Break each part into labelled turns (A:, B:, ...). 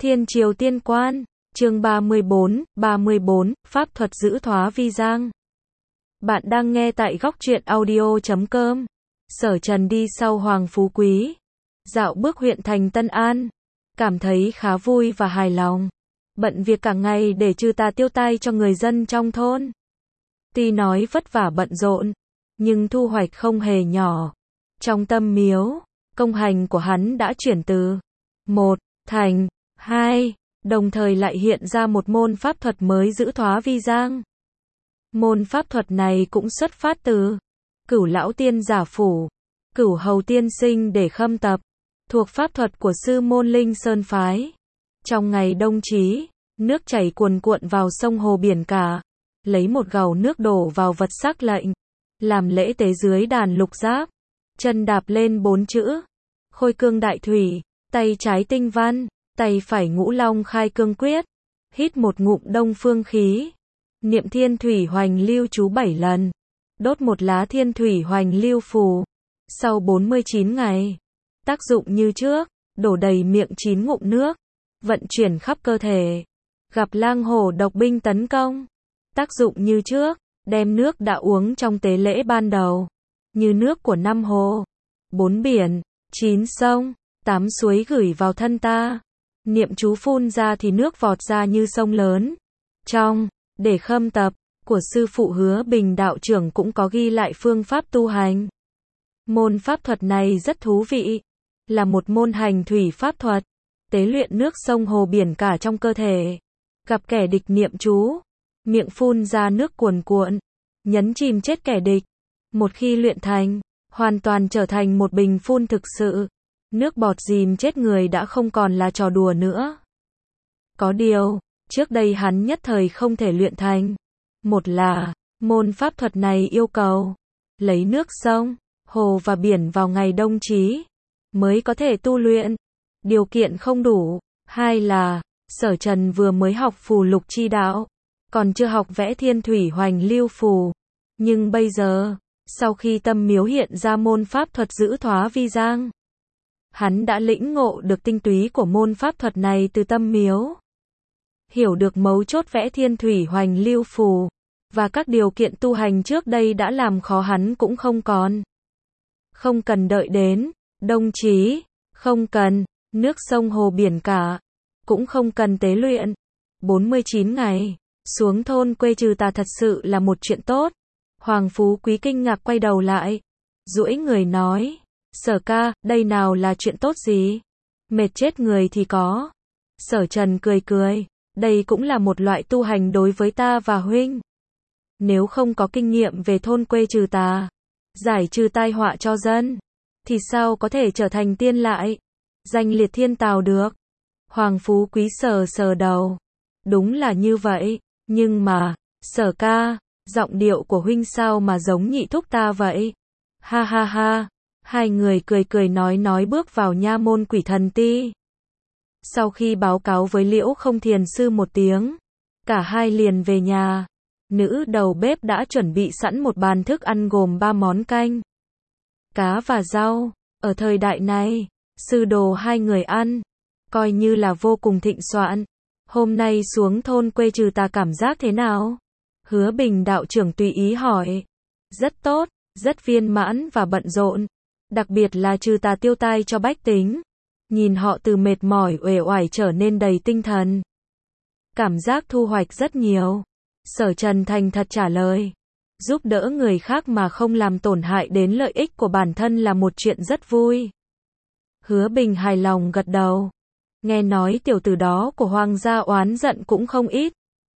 A: Thiên Triều Tiên Quan, chương 34, Pháp thuật giữ Thoá Vi Giang. Bạn đang nghe tại góc truyện audio.com. Sở Trần đi sau Hoàng Phú Quý, dạo bước huyện thành Tân An, cảm thấy khá vui và hài lòng. Bận việc cả ngày để trừ tà tiêu tai cho người dân trong thôn. Tuy nói vất vả bận rộn, nhưng thu hoạch không hề nhỏ. Trong tâm miếu, công hành của hắn đã chuyển từ 1 thành 2, đồng thời lại hiện ra một môn pháp thuật mới giữ Thoá Vi Giang. Môn pháp thuật này cũng xuất phát từ Cửu Lão Tiên Giả Phủ, Cửu Hầu Tiên Sinh để khâm tập, thuộc pháp thuật của sư môn Linh Sơn Phái. Trong ngày đông chí, nước chảy cuồn cuộn vào sông hồ biển cả, lấy một gầu nước đổ vào vật sắc lệnh, làm lễ tế dưới đàn lục giáp, chân đạp lên 4 chữ Khôi Cương Đại Thủy, tay trái tinh văn, tay phải Ngũ Long Khai Cương Quyết, hít một ngụm đông phương khí, niệm Thiên Thủy Hoành Lưu chú 7 lần, đốt một lá Thiên Thủy Hoành Lưu phù. Sau 49 ngày, tác dụng như trước, đổ đầy miệng 9 ngụm nước, vận chuyển khắp cơ thể. Gặp lang hổ độc binh tấn công, tác dụng như trước, đem nước đã uống trong tế lễ ban đầu, như nước của 5 hồ, 4 biển, 9 sông, 8 suối gửi vào thân ta. Niệm chú phun ra thì nước vọt ra như sông lớn. Trong để khâm tập của sư phụ Hứa Bình đạo trưởng cũng có ghi lại phương pháp tu hành. Môn pháp thuật này rất thú vị, là một môn hành thủy pháp thuật, tế luyện nước sông hồ biển cả trong cơ thể. Gặp kẻ địch niệm chú, miệng phun ra nước cuồn cuộn, nhấn chìm chết kẻ địch. Một khi luyện thành, hoàn toàn trở thành một bình phun thực sự. Nước bọt dìm chết người đã không còn là trò đùa nữa. Có điều, trước đây hắn nhất thời không thể luyện thành. Một là, môn pháp thuật này yêu cầu lấy nước sông, hồ và biển vào ngày đông chí mới có thể tu luyện. Điều kiện không đủ. Hai là, Sở Trần vừa mới học phù lục chi đạo, còn chưa học vẽ Thiên Thủy Hoành Lưu phù. Nhưng bây giờ, sau khi tâm miếu hiện ra môn pháp thuật giữ Thoá Vi Giang, hắn đã lĩnh ngộ được tinh túy của môn pháp thuật này từ tâm miếu. Hiểu được mấu chốt vẽ Thiên Thủy Hoành Lưu phù, và các điều kiện tu hành trước đây đã làm khó hắn cũng không còn. Không cần đợi đến đông chí, không cần nước sông hồ biển cả, cũng không cần tế luyện. 49 ngày, xuống thôn quê trừ tà thật sự là một chuyện tốt. Hoàng Phú Quý kinh ngạc quay đầu lại, duỗi người nói, Sở ca, đây nào là chuyện tốt gì? Mệt chết người thì có. Sở Trần cười cười, đây cũng là một loại tu hành đối với ta và huynh. Nếu không có kinh nghiệm về thôn quê trừ tà, giải trừ tai họa cho dân, thì sao có thể trở thành tiên lại, danh liệt thiên tào được? Hoàng Phú Quý sờ sờ đầu, đúng là như vậy, nhưng mà, Sở ca, giọng điệu của huynh sao mà giống nhị thúc ta vậy? Ha ha ha. Hai người cười cười nói bước vào nha môn Quỷ Thần Ti. Sau khi báo cáo với Liễu Không Thiền sư một tiếng, cả hai liền về nhà. Nữ đầu bếp đã chuẩn bị sẵn một bàn thức ăn gồm 3 món canh, cá và rau. Ở thời đại này, sư đồ hai người ăn, coi như là vô cùng thịnh soạn. Hôm nay xuống thôn quê trừ tà cảm giác thế nào? Hứa Bình đạo trưởng tùy ý hỏi. Rất tốt, rất viên mãn và bận rộn. Đặc biệt là trừ tà tiêu tai cho bách tính. Nhìn họ từ mệt mỏi uể oải trở nên đầy tinh thần. Cảm giác thu hoạch rất nhiều. Sở Trần thành thật trả lời. Giúp đỡ người khác mà không làm tổn hại đến lợi ích của bản thân là một chuyện rất vui. Hứa Bình hài lòng gật đầu. Nghe nói tiểu tử đó của Hoàng gia oán giận cũng không ít.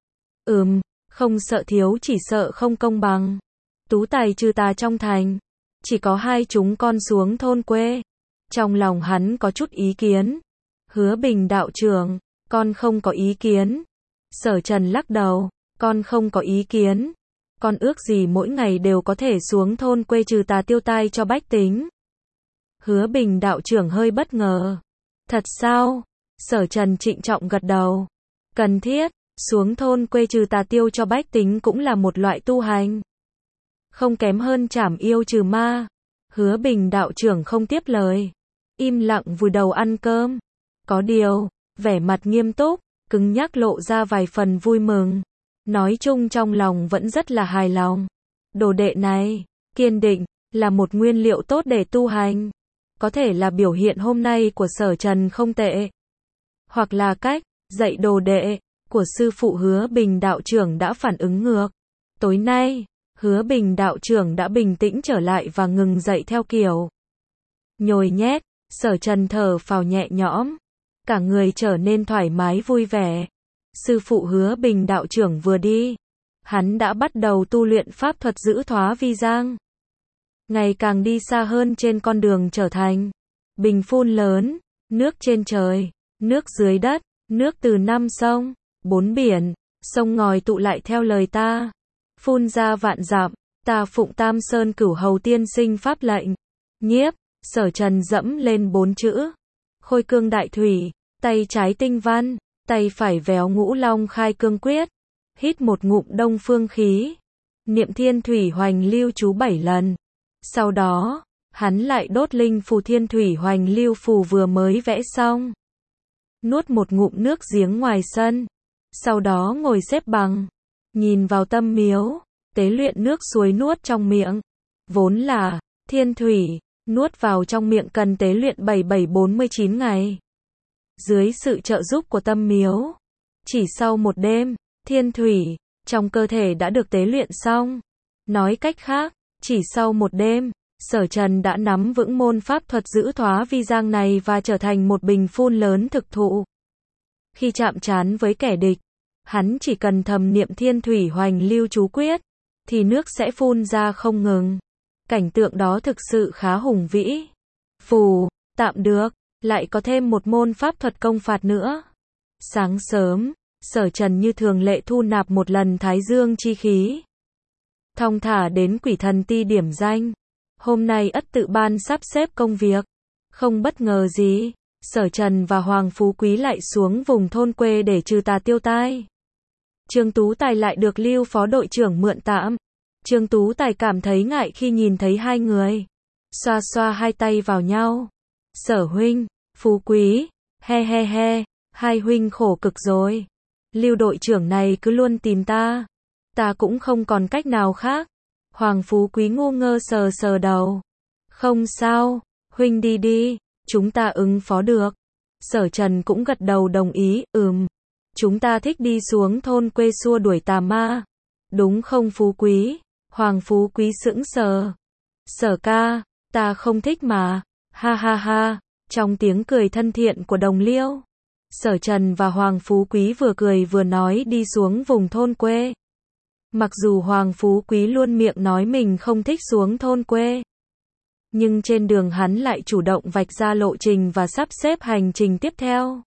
A: Không sợ thiếu chỉ sợ không công bằng. Tú tài trừ tà trong thành, chỉ có hai chúng con xuống thôn quê. Trong lòng hắn có chút ý kiến. Hứa Bình đạo trưởng, con không có ý kiến. Sở Trần lắc đầu, con không có ý kiến. Con ước gì mỗi ngày đều có thể xuống thôn quê trừ tà tiêu tai cho bách tính. Hứa Bình đạo trưởng hơi bất ngờ. Thật sao? Sở Trần trịnh trọng gật đầu. Cần thiết, xuống thôn quê trừ tà tiêu cho bách tính cũng là một loại tu hành. Không kém hơn trảm yêu trừ ma. Hứa Bình đạo trưởng không tiếp lời, im lặng vùi đầu ăn cơm. Có điều, vẻ mặt nghiêm túc, cứng nhắc lộ ra vài phần vui mừng. Nói chung trong lòng vẫn rất là hài lòng. Đồ đệ này, kiên định, là một nguyên liệu tốt để tu hành. Có thể là biểu hiện hôm nay của Sở Trần không tệ. Hoặc là cách dạy đồ đệ của sư phụ Hứa Bình đạo trưởng đã phản ứng ngược. Tối nay, Hứa Bình đạo trưởng đã bình tĩnh trở lại và ngừng dạy theo kiểu nhồi nhét. Sở Trần thở phào nhẹ nhõm, cả người trở nên thoải mái vui vẻ. Sư phụ Hứa Bình đạo trưởng vừa đi, hắn đã bắt đầu tu luyện pháp thuật giữ Thoá Vi Giang. Ngày càng đi xa hơn trên con đường trở thành bình phun lớn, nước trên trời, nước dưới đất, nước từ 5 sông, 4 biển, sông ngòi tụ lại theo lời ta, phun ra vạn dặm, ta phụng Tam Sơn Cửu Hầu tiên sinh pháp lệnh. Nhiếp, Sở Trần dẫm lên 4 chữ. Khôi cương đại thủy, tay trái tinh văn, tay phải véo Ngũ Long khai cương quyết, hít một ngụm đông phương khí, niệm thiên thủy hoành lưu chú 7 lần. Sau đó, hắn lại đốt linh phù thiên thủy hoành lưu phù vừa mới vẽ xong. Nuốt một ngụm nước giếng ngoài sân. Sau đó ngồi xếp bằng, nhìn vào tâm miếu, tế luyện nước suối nuốt trong miệng. Vốn là thiên thủy, nuốt vào trong miệng cần tế luyện 7749 ngày. Dưới sự trợ giúp của tâm miếu, chỉ sau một đêm, thiên thủy trong cơ thể đã được tế luyện xong. Nói cách khác, chỉ sau một đêm, Sở Trần đã nắm vững môn pháp thuật giữ Thoá Vi Giang này và trở thành một bình phun lớn thực thụ. Khi chạm trán với kẻ địch, hắn chỉ cần thầm niệm thiên thủy hoành lưu chú quyết, thì nước sẽ phun ra không ngừng. Cảnh tượng đó thực sự khá hùng vĩ. Phù, tạm được, lại có thêm một môn pháp thuật công phạt nữa. Sáng sớm, Sở Trần như thường lệ thu nạp một lần thái dương chi khí. Thong thả đến Quỷ Thần Ti điểm danh. Hôm nay ất tự ban sắp xếp công việc. Không bất ngờ gì, Sở Trần và Hoàng Phú Quý lại xuống vùng thôn quê để trừ tà tiêu tai. Trương Tú Tài lại được Lưu phó đội trưởng mượn tạm. Trương Tú Tài cảm thấy ngại khi nhìn thấy hai người. Xoa xoa hai tay vào nhau. Sở huynh, Phú Quý, he he he, hai huynh khổ cực rồi. Lưu đội trưởng này cứ luôn tìm ta. Ta cũng không còn cách nào khác. Hoàng Phú Quý ngu ngơ sờ sờ đầu. Không sao, huynh đi đi, chúng ta ứng phó được. Sở Trần cũng gật đầu đồng ý, chúng ta thích đi xuống thôn quê xua đuổi tà ma. Đúng không Phú Quý? Hoàng Phú Quý sững sờ. Sở ca, ta không thích mà, ha ha ha, trong tiếng cười thân thiện của đồng liêu. Sở Trần và Hoàng Phú Quý vừa cười vừa nói đi xuống vùng thôn quê. Mặc dù Hoàng Phú Quý luôn miệng nói mình không thích xuống thôn quê, nhưng trên đường hắn lại chủ động vạch ra lộ trình và sắp xếp hành trình tiếp theo.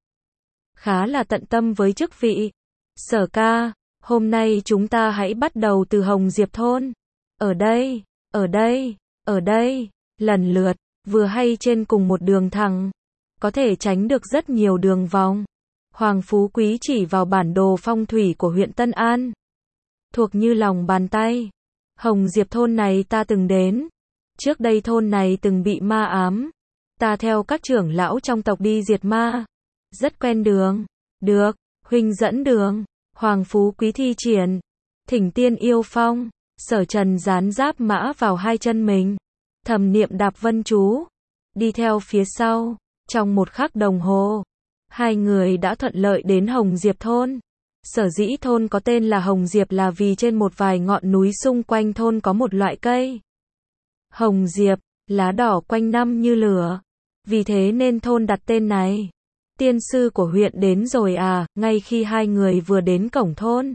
A: Khá là tận tâm với chức vị. Sở ca, hôm nay chúng ta hãy bắt đầu từ Hồng Diệp thôn. Ở đây, ở đây, ở đây, lần lượt, vừa hay trên cùng một đường thẳng. Có thể tránh được rất nhiều đường vòng. Hoàng Phú Quý chỉ vào bản đồ phong thủy của huyện Tân An. Thuộc như lòng bàn tay. Hồng Diệp thôn này ta từng đến. Trước đây thôn này từng bị ma ám. Ta theo các trưởng lão trong tộc đi diệt ma. Rất quen đường. Được, huynh dẫn đường. Hoàng Phú Quý thi triển Thỉnh Tiên Yêu Phong. Sở Trần dán giáp mã vào hai chân mình, thầm niệm đạp vân chú, đi theo phía sau. Trong một khắc đồng hồ, hai người đã thuận lợi đến Hồng Diệp thôn. Sở dĩ thôn có tên là Hồng Diệp là vì trên một vài ngọn núi xung quanh thôn có một loại cây Hồng Diệp, lá đỏ quanh năm như lửa. Vì thế nên thôn đặt tên này. Tiên sư của huyện đến rồi à? Ngay khi hai người vừa đến cổng thôn,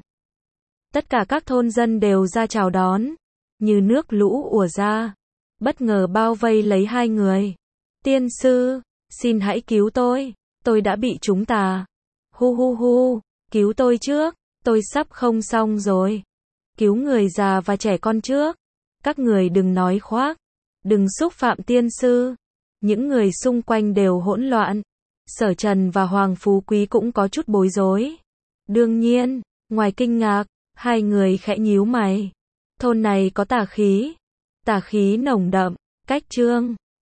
A: tất cả các thôn dân đều ra chào đón, như nước lũ ùa ra, bất ngờ bao vây lấy hai người. Tiên sư, xin hãy cứu tôi đã bị chúng tà. Hu hu hu, cứu tôi trước, tôi sắp không xong rồi. Cứu người già và trẻ con trước. Các người đừng nói khoác, đừng xúc phạm tiên sư. Những người xung quanh đều hỗn loạn. Sở Trần và Hoàng Phú Quý cũng có chút bối rối. Đương nhiên, ngoài kinh ngạc, hai người khẽ nhíu mày. Thôn này có tà khí nồng đậm, cách Trương